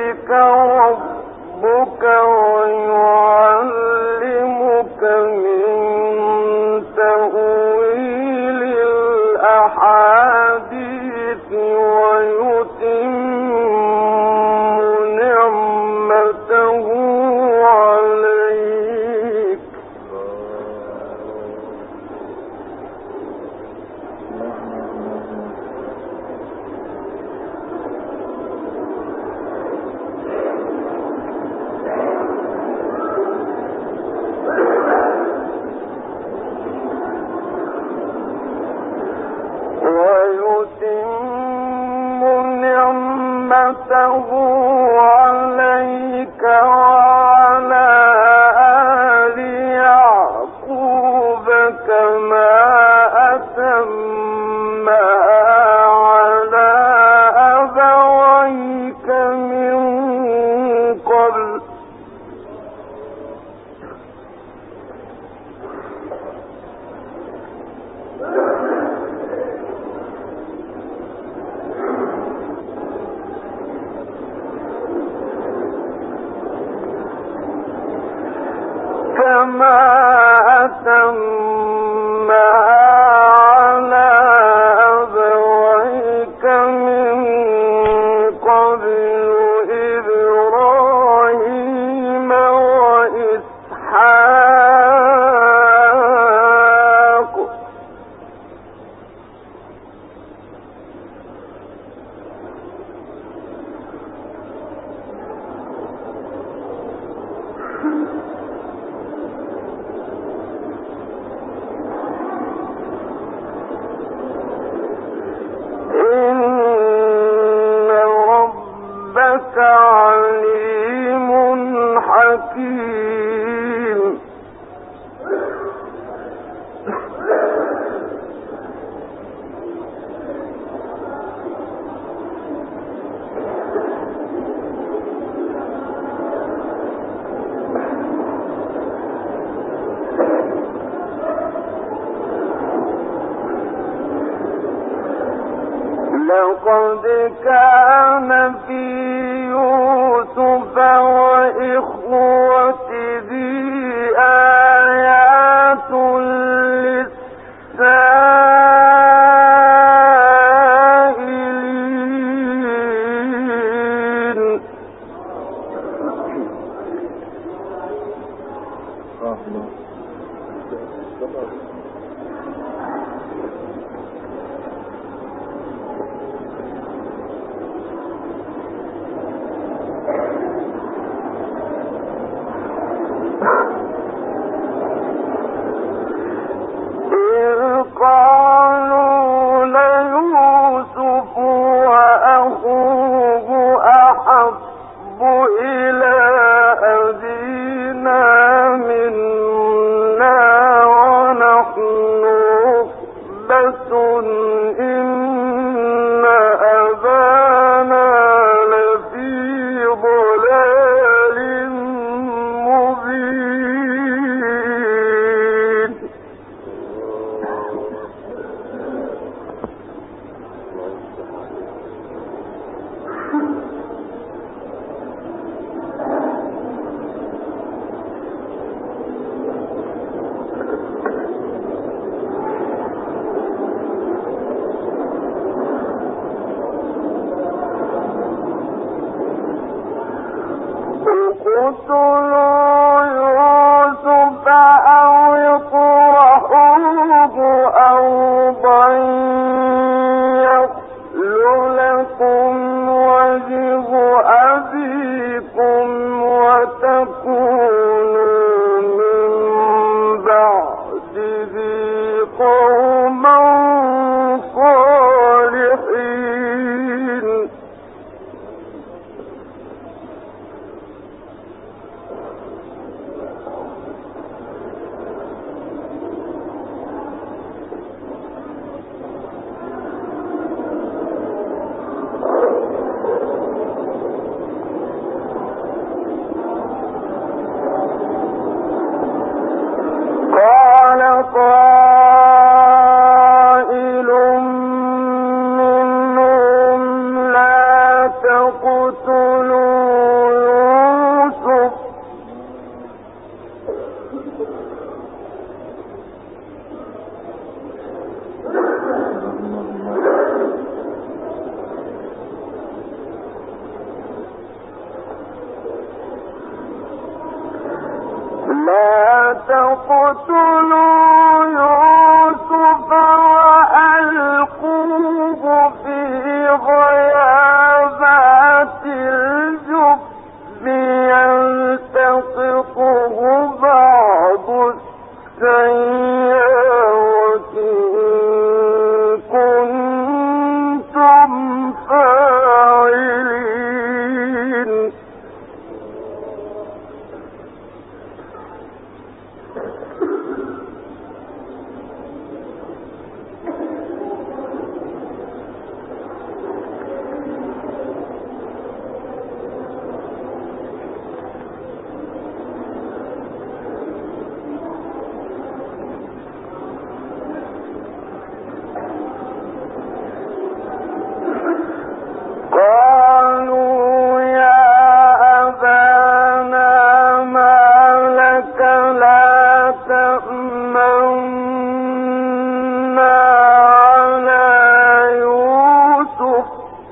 ربك ويعلمك من تأويل الأحاديث ويتم نعمته عليك وعلى آل يعقوب كما أتمها على أبويك من قبل إبراهيم وإسحاق عليم حكيم لقد كان في يوسف وإخوته آيات للسائلين قالوا ليوسف وأخوه أحب إلى أبينا منا ونحن عصبة إن أبانا لفي ضلال مبين اقتلوا يوسف أو اطرحوه أرضا يخل لكم وجه أبيكم وتكونوا من بعده قوما صالحين لا تقتلوا يوسف وألقوه في غيابات الجب يلتقطه بعض السيارة إن كنتم فاعلين. قالوا يا أبانا ما لك لا تأمنا على يوسف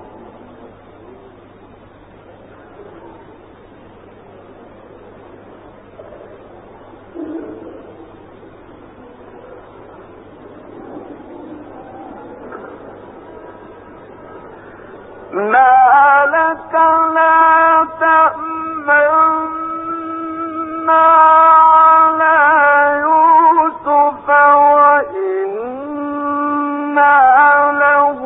ما لك لا تأمنا على يوسف وإنا له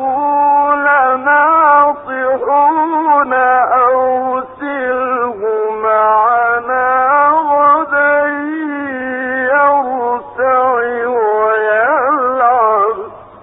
لناصحون أرسله معنا غدا يرتع ويلعب.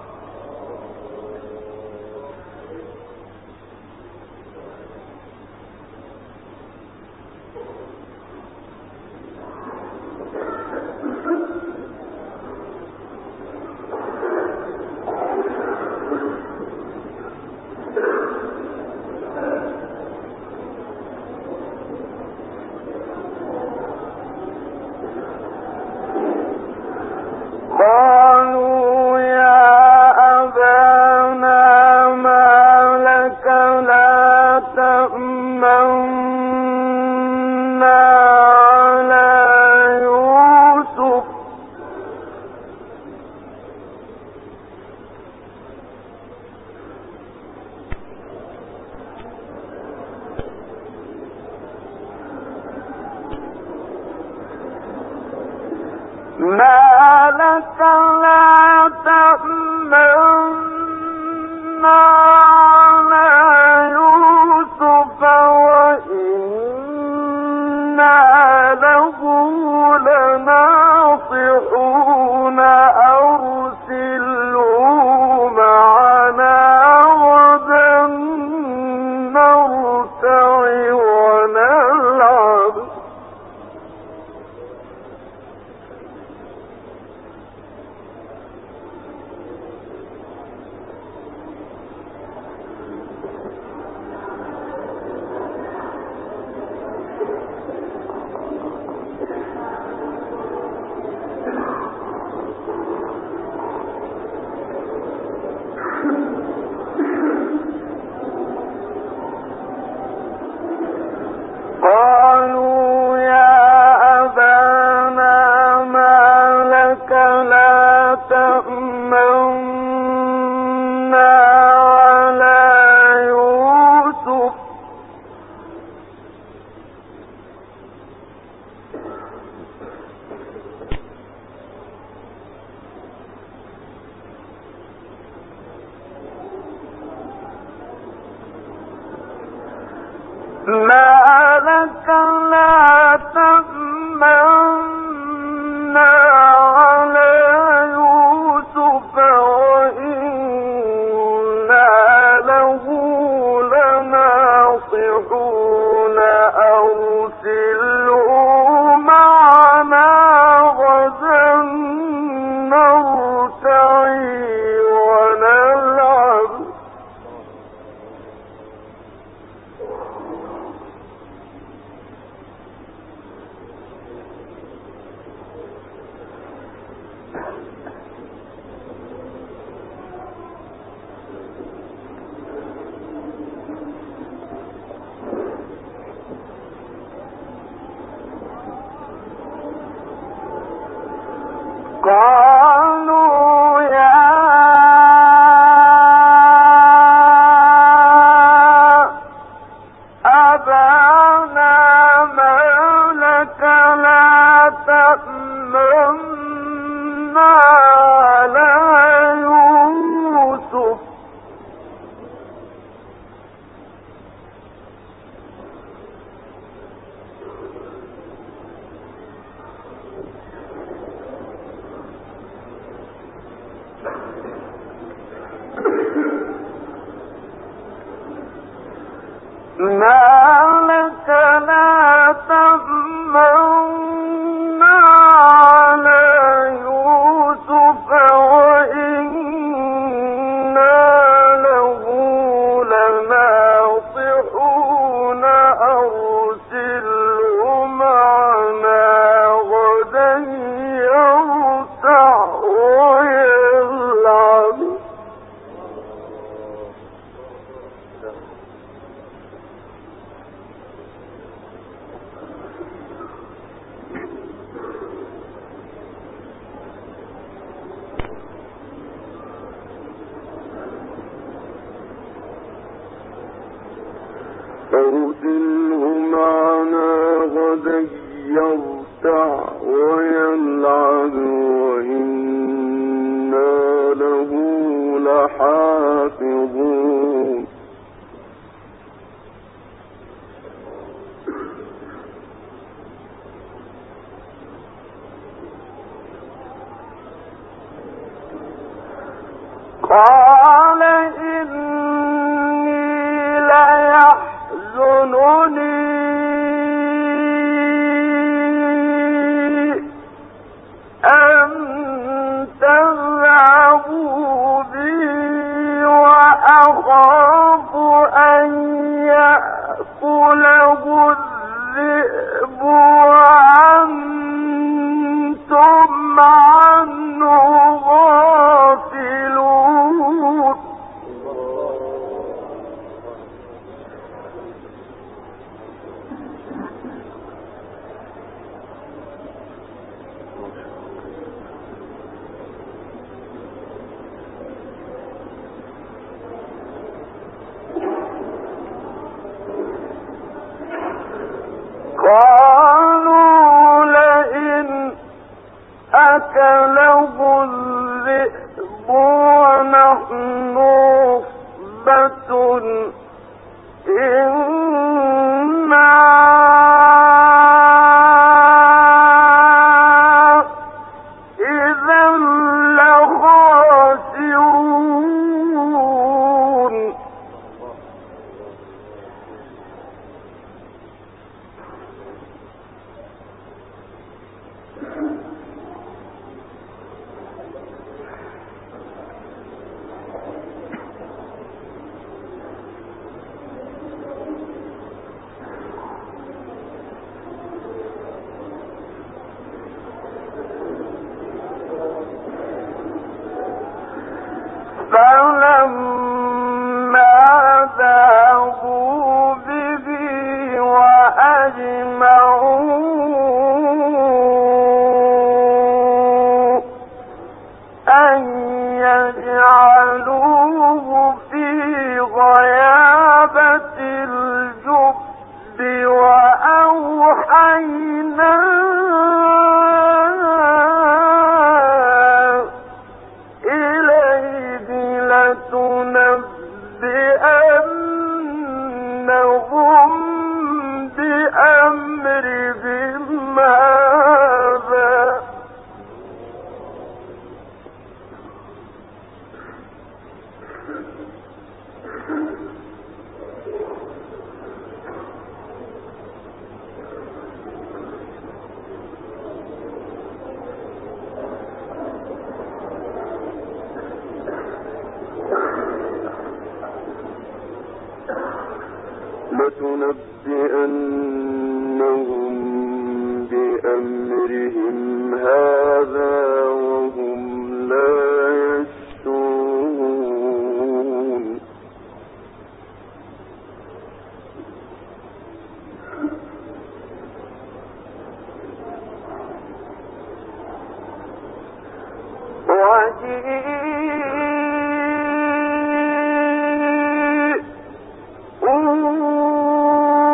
قالوا يا أبانا ما لك لا تأمنا على يوسف ما لك لا تأمنا على يوسف وإنا له لناصحون أرسله معنا غدا نرتع ونلعب. قالوا يا أبانا ما لك لا تأمنا على يوسف ما لك لا تأمنا على يوسف أتممنا على يوسف ما لك لا تأمنا على يوسف وإنا له لناصحون أرسله معنا غدا يرتع ويلعب أرسله معنا غدا يرتع ويلعب وإنا له لحافظون قال إني ليحزنني أن تذهبوا بي وأخاف أن يأكله الذئب وأنتم عنه غافلون قالوا لئن أكله الذئب ونحن عصبة إنا إذا لخاسرون فلما ذهبوا به وأجمعوا أن يجعلوه في غيابة الجب وأوحينا إليه لتنبئنهم بأمرهم هذا لتنبئنهم بأمرهم هذا وهم لا يشعرون وجيء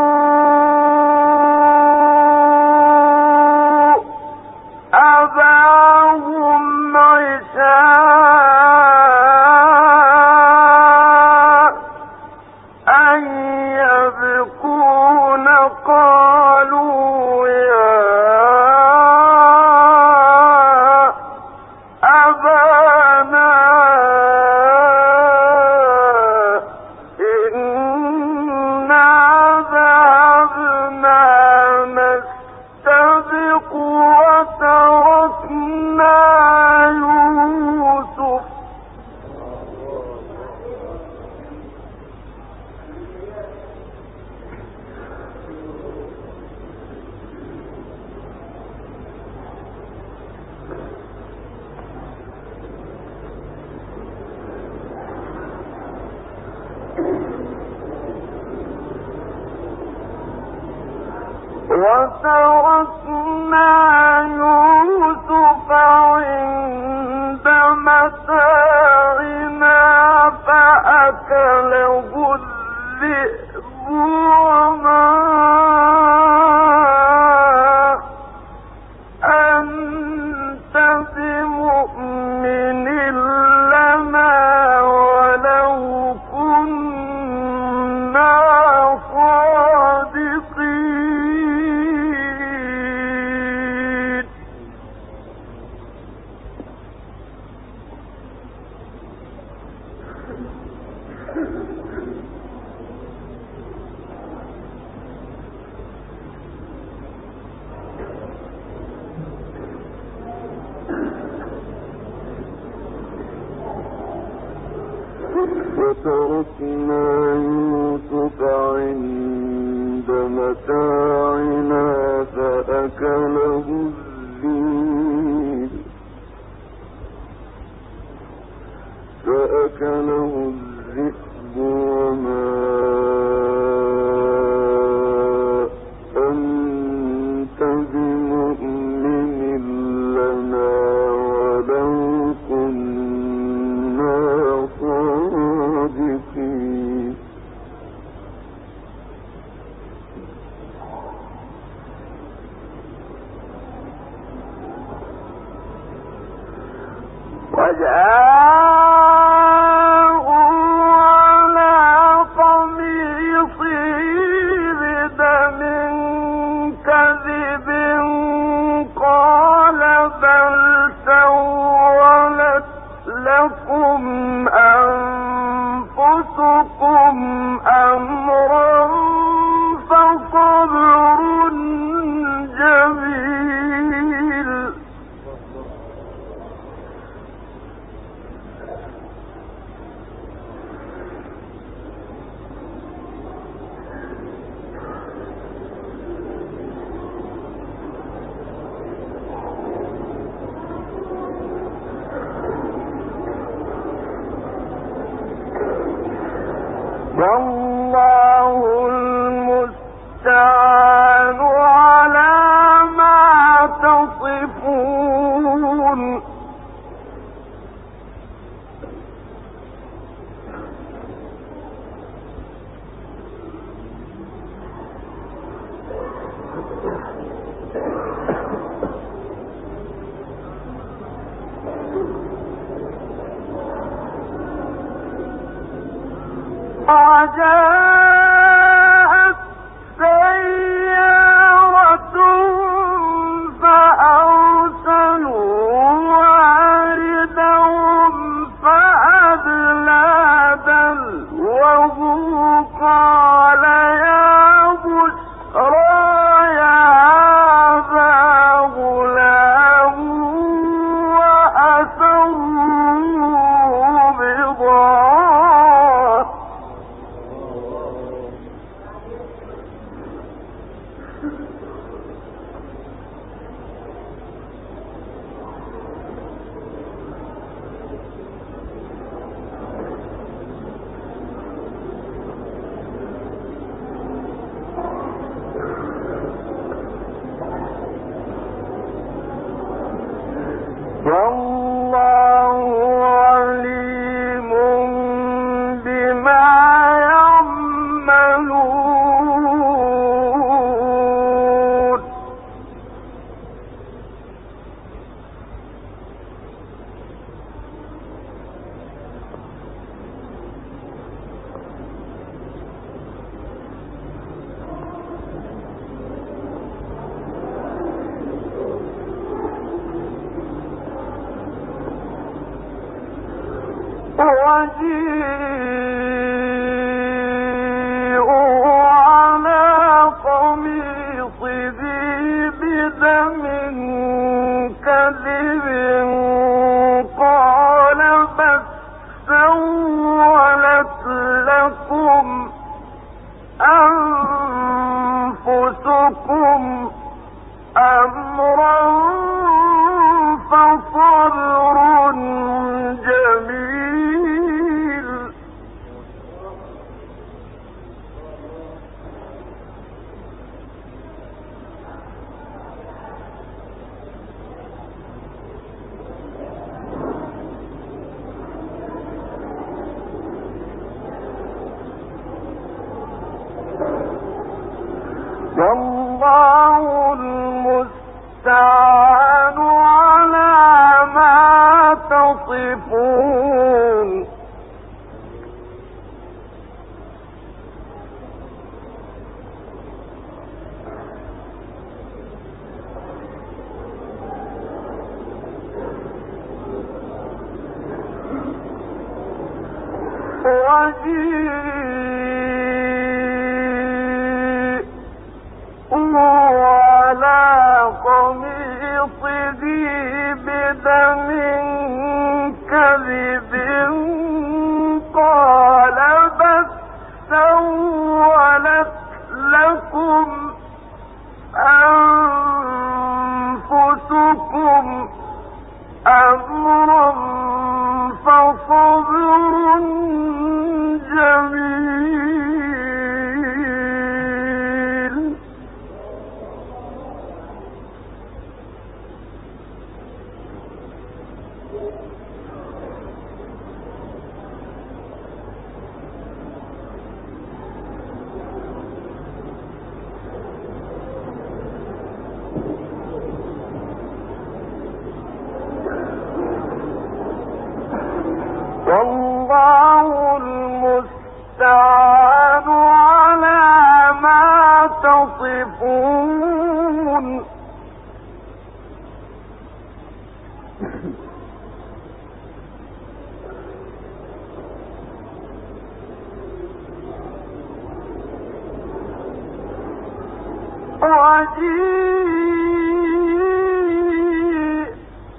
قالوا يا أبانا إنا ذهبنا نستبق وتركنا يوسف عند متاعنا فأكله الذئب وما أنت بمؤمن لنا ولو كنا صادقين وتركنا يوسف عند متاعنا فأكله الذئب وما أنت بمؤمن لنا ولو كنا صادقين وجاءوا على قميصه بدم كذب قال بل سولت لكم أنفسكم أمرا فصبر جميل والله المستعان على ما تصفون وجاءت سيارة فأرسلوا واردهم فأدلى دلوه قال يا بشرى هذا غلام وأسروه بضاعة والله المستعان على ما تصفون على قميصه بدم كذب قال بل سولت لكم أنفسكم أمرا فصبر جميل والله المستعان على ما تصفون وجيء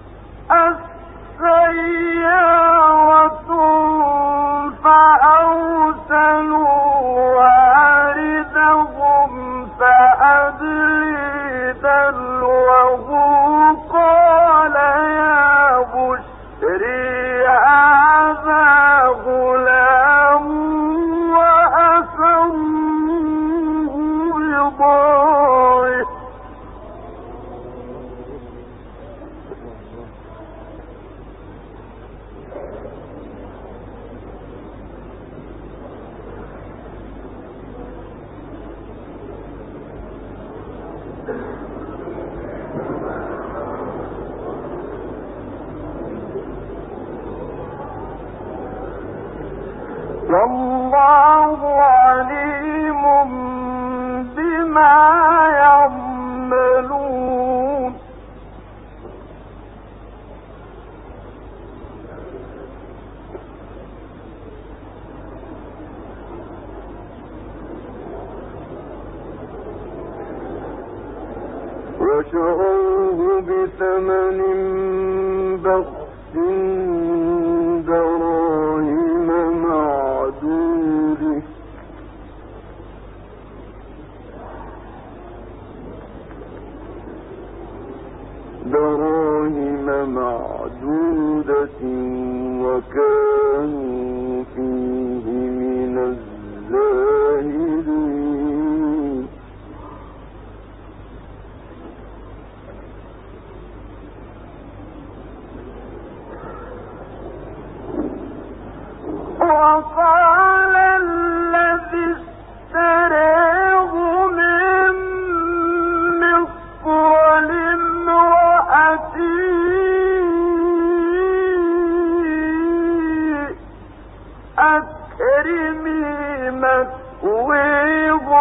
السيارة فأرسلوا واردهم فأدلي دلوه قال يا بشري هذا غلام وأسروه بضاعة والله عليم بما يعملون وشروه بثمن بخس دراهم معدودة وكانوا فيه من الزاهدين وقال الذي اشتراه من مصر لامرأته أكرمي مثواه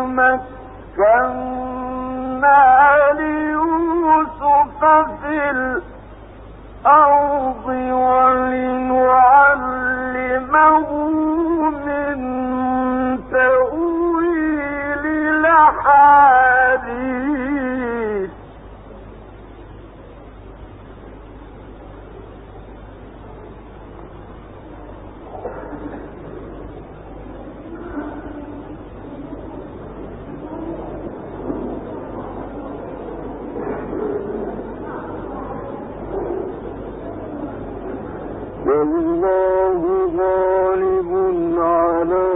مكنا ليوسف في الأرض ولنعلمه من تأويل الأحاديث والله غالب على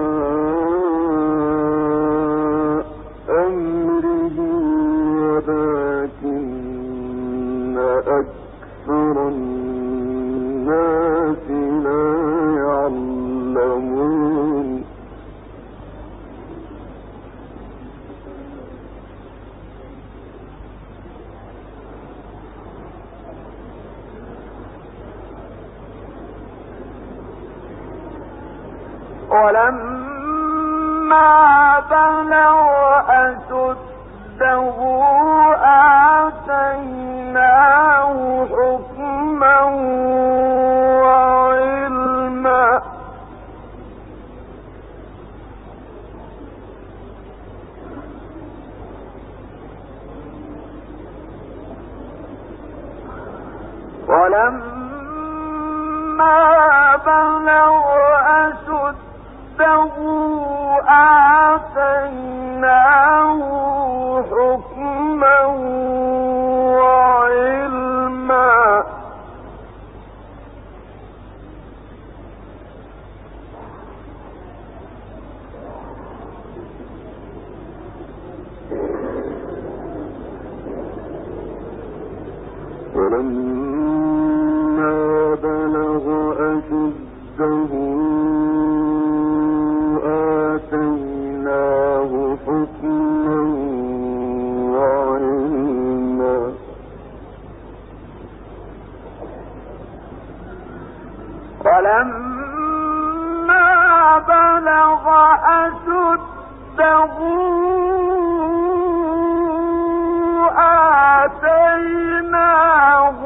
أمره ولكن أكثر الناس لا يعلمون ولما بلغ أشده آتيناه حكما وعلما ولما بلغ أشده آتيناه حكما وعلما ولما بلغ أشده آتيناه حكما وعلما ولما بلغ أشده آتيناه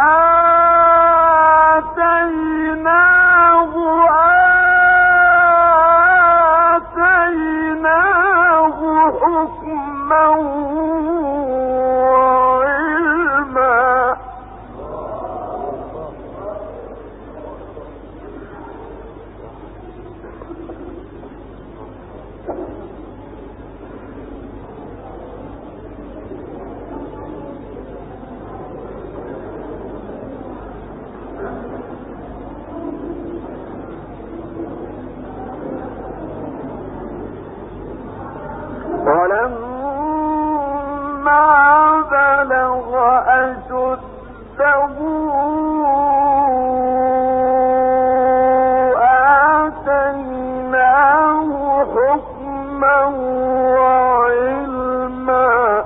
حكما وعلما ولما بلغ أشده آتيناه حكما وعلما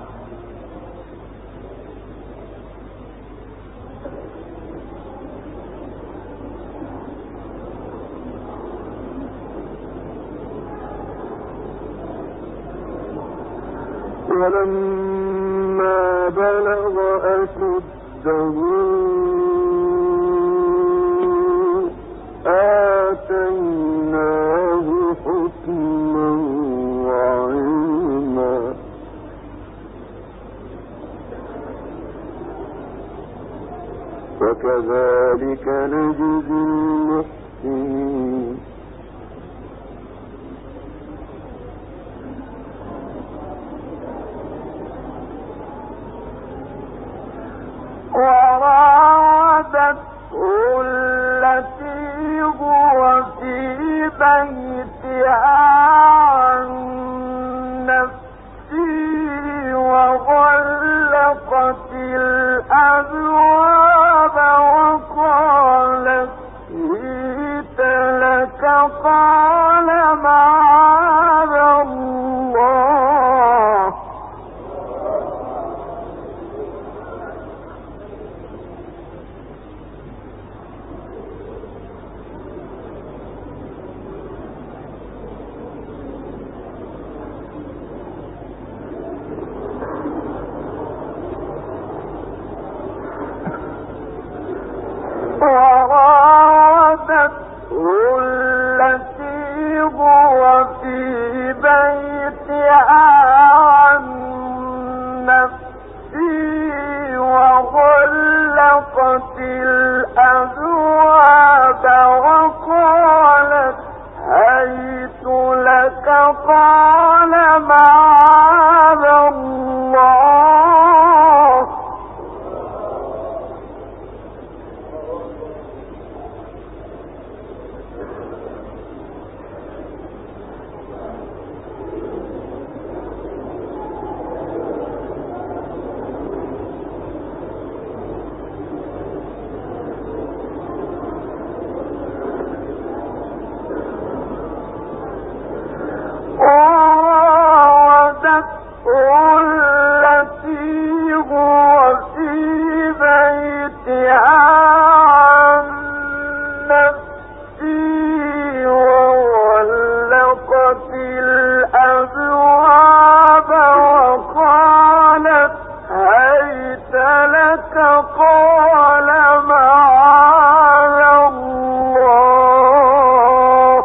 ولما بلغ أشده آتيناه حكما وعلما وكذلك نجزي المحسنين وراودته التي هو في بيتها عن نفسه وغلقت الأبواب وقالت هيت لك قال معاذ الله بيتها عن نفسه وغلقت الأبواب وقالت هيت لك قال معاذ الله التي هو في بيتها عن نفسه وغلقت الأبواب وقالت هيت لك قال معاذ الله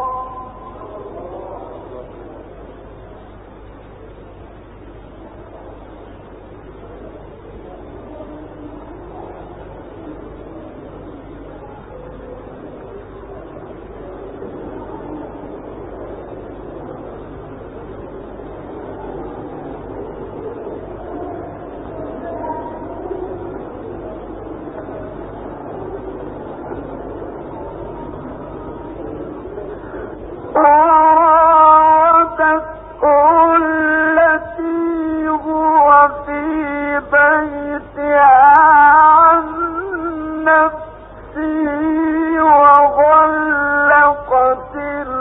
التي هو في بيتها عن نفسه وغلقت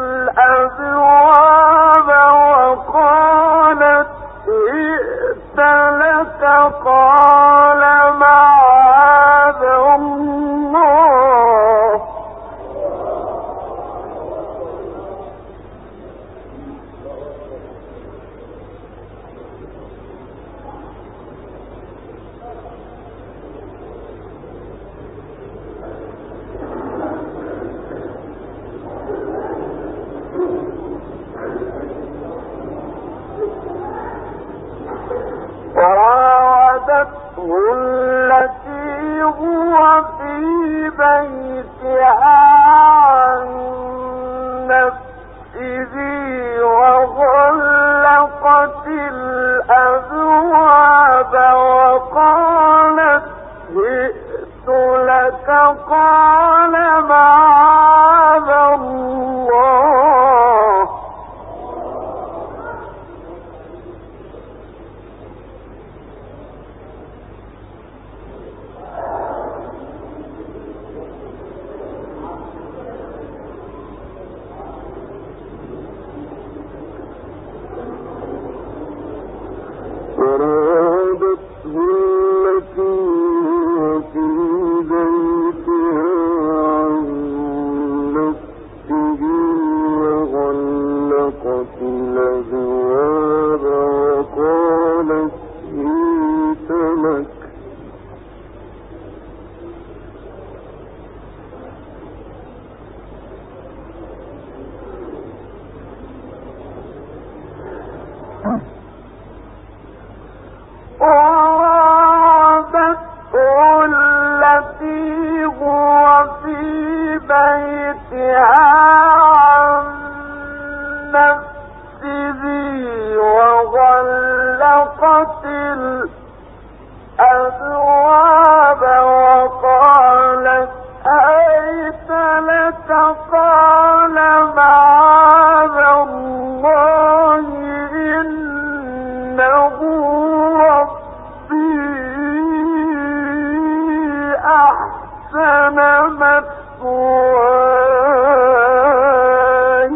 الأبواب وقالت ائت لك قال معاذ الله وراودته التي هو في بيتها عن نفسه وغلقت الأبواب وقالت جئت لك قال معاذ الله وراودته التي في بيتها عن نفسه وغلقت الأبواب وقالت هيت لك وراودته التي هو في بيتها عن نفسه وغلقت الأبواب وقالت هيت لك قال معاذ الله إنه ربي أحسن مثواي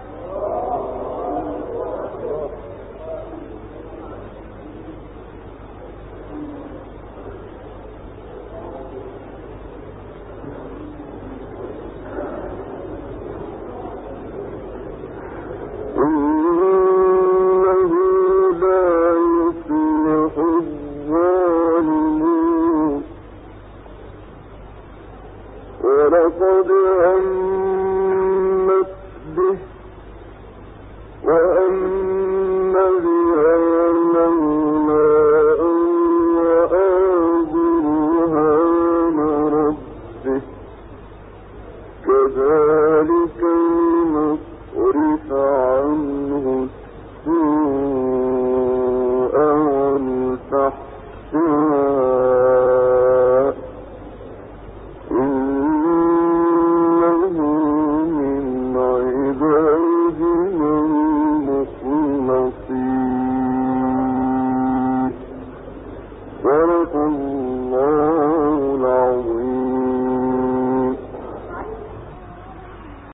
ولقد همت به وهم إنه من عبادنا